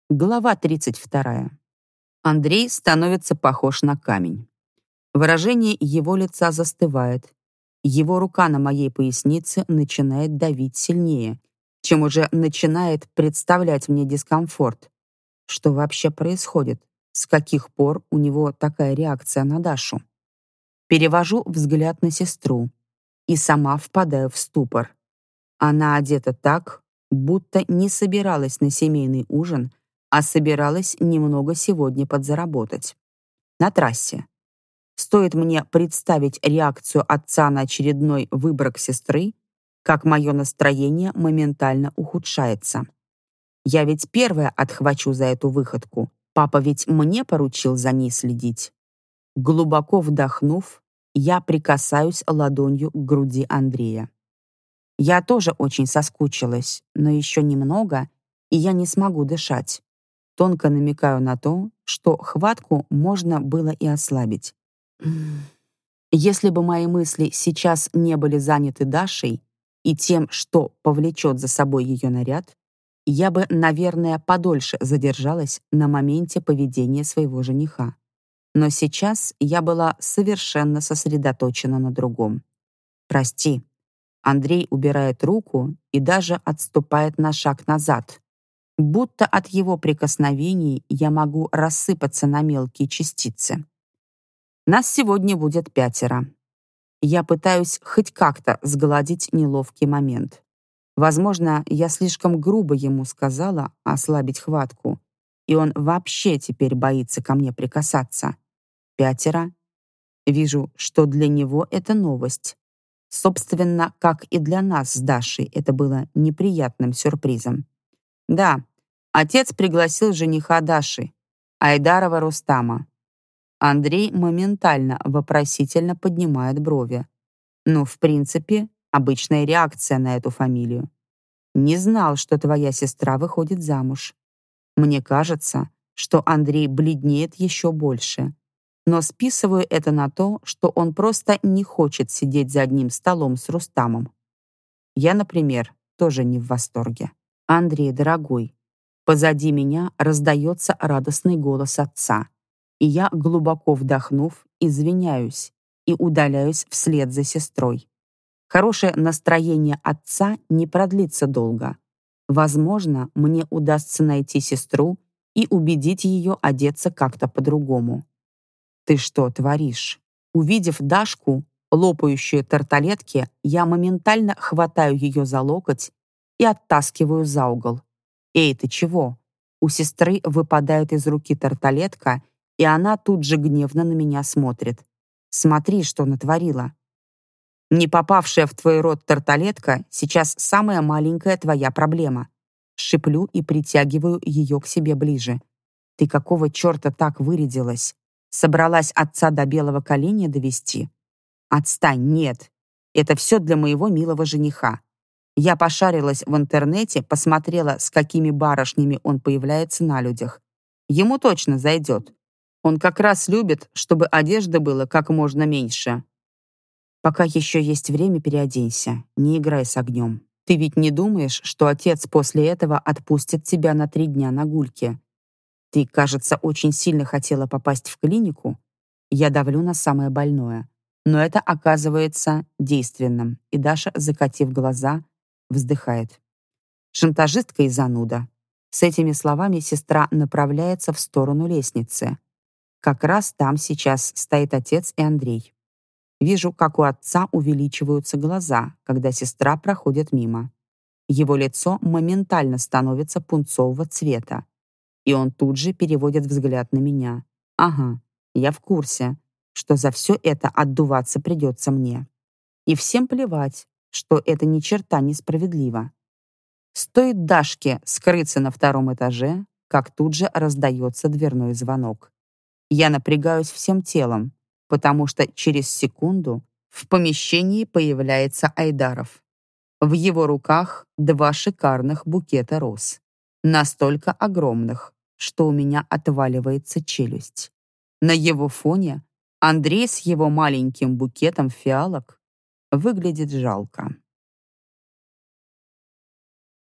Глава 32. Андрей становится похож на камень. Выражение его лица застывает. Его рука на моей пояснице начинает давить сильнее, чем уже начинает представлять мне дискомфорт. Что вообще происходит? С каких пор у него такая реакция на Дашу? Перевожу взгляд на сестру и сама впадаю в ступор. Она одета так, будто не собиралась на семейный ужин, а собиралась немного сегодня подзаработать. На трассе. Стоит мне представить реакцию отца на очередной выброс сестры, как мое настроение моментально ухудшается. Я ведь первая отхвачу за эту выходку. Папа ведь мне поручил за ней следить. Глубоко вдохнув, я прикасаюсь ладонью к груди Андрея. Я тоже очень соскучилась, но еще немного, и я не смогу дышать. Тонко намекаю на то, что хватку можно было и ослабить. Если бы мои мысли сейчас не были заняты Дашей и тем, что повлечет за собой ее наряд, я бы, наверное, подольше задержалась на моменте поведения своего жениха. Но сейчас я была совершенно сосредоточена на другом. «Прости». Андрей убирает руку и даже отступает на шаг назад, будто от его прикосновений я могу рассыпаться на мелкие частицы. Нас сегодня будет 5. Я пытаюсь хоть как-то сгладить неловкий момент. Возможно, я слишком грубо ему сказала ослабить хватку, и он вообще теперь боится ко мне прикасаться. 5. Вижу, что для него это новость. Собственно, как и для нас с Дашей, это было неприятным сюрпризом. Да, отец пригласил жениха Даши, Айдарова Рустама. Андрей моментально вопросительно поднимает брови. Ну, в принципе, обычная реакция на эту фамилию. Не знал, что твоя сестра выходит замуж. Мне кажется, что Андрей бледнеет еще больше. Но списываю это на то, что он просто не хочет сидеть за одним столом с Рустамом. Я, например, тоже не в восторге. «Андрей, дорогой». Позади меня раздается радостный голос отца, и я, глубоко вдохнув, извиняюсь и удаляюсь вслед за сестрой. Хорошее настроение отца не продлится долго. Возможно, мне удастся найти сестру и убедить ее одеться как-то по-другому. «Ты что творишь?» Увидев Дашку, лопающую тарталетки, я моментально хватаю ее за локоть и оттаскиваю за угол. «Эй, ты чего?» У сестры выпадает из руки тарталетка, и она тут же гневно на меня смотрит. «Смотри, что натворила». Не попавшая в твой рот тарталетка сейчас самая маленькая твоя проблема. Шиплю и притягиваю ее к себе ближе. Ты какого черта так вырядилась? Собралась отца до белого коленя довести? Отстань, нет. Это все для моего милого жениха. Я пошарилась в интернете, посмотрела, с какими барышнями он появляется на людях. Ему точно зайдет. Он как раз любит, чтобы одежды было как можно меньше. Пока еще есть время, переоденься. Не играй с огнем. Ты ведь не думаешь, что отец после этого отпустит тебя на 3 дня на гульке? Ты, кажется, очень сильно хотела попасть в клинику. Я давлю на самое больное. Но это оказывается действенным. И Даша, закатив глаза, вздыхает. Шантажистка и зануда. С этими словами сестра направляется в сторону лестницы. Как раз там сейчас стоит отец и Андрей. Вижу, как у отца увеличиваются глаза, когда сестра проходит мимо. Его лицо моментально становится пунцового цвета, и он тут же переводит взгляд на меня. Ага, я в курсе, что за все это отдуваться придется мне. И всем плевать, что это ни черта несправедливо. Стоит Дашке скрыться на 2 этаже, как тут же раздается дверной звонок. Я напрягаюсь всем телом, потому что через секунду в помещении появляется Айдаров. В его руках 2 шикарных букета роз. Настолько огромных, что у меня отваливается челюсть. На его фоне Андрей с его маленьким букетом фиалок выглядит жалко.